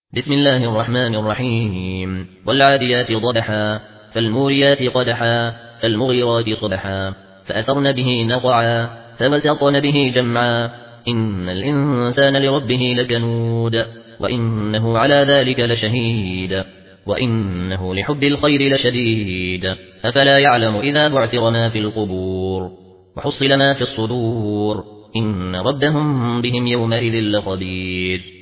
بسم الله الرحمن الرحيم والعاديات ضبحا فالموريات قدحا فالمغيرات صبحا فأثرن به نقعا فوسطن به جمعا إن الإنسان لربه لكنود وإنه على ذلك لشهيد وإنه لحب الخير لشديد أفلا يعلم إذا بعثر ما في القبور وحصل ما في الصدور إن ربهم بهم يومئذ لخبير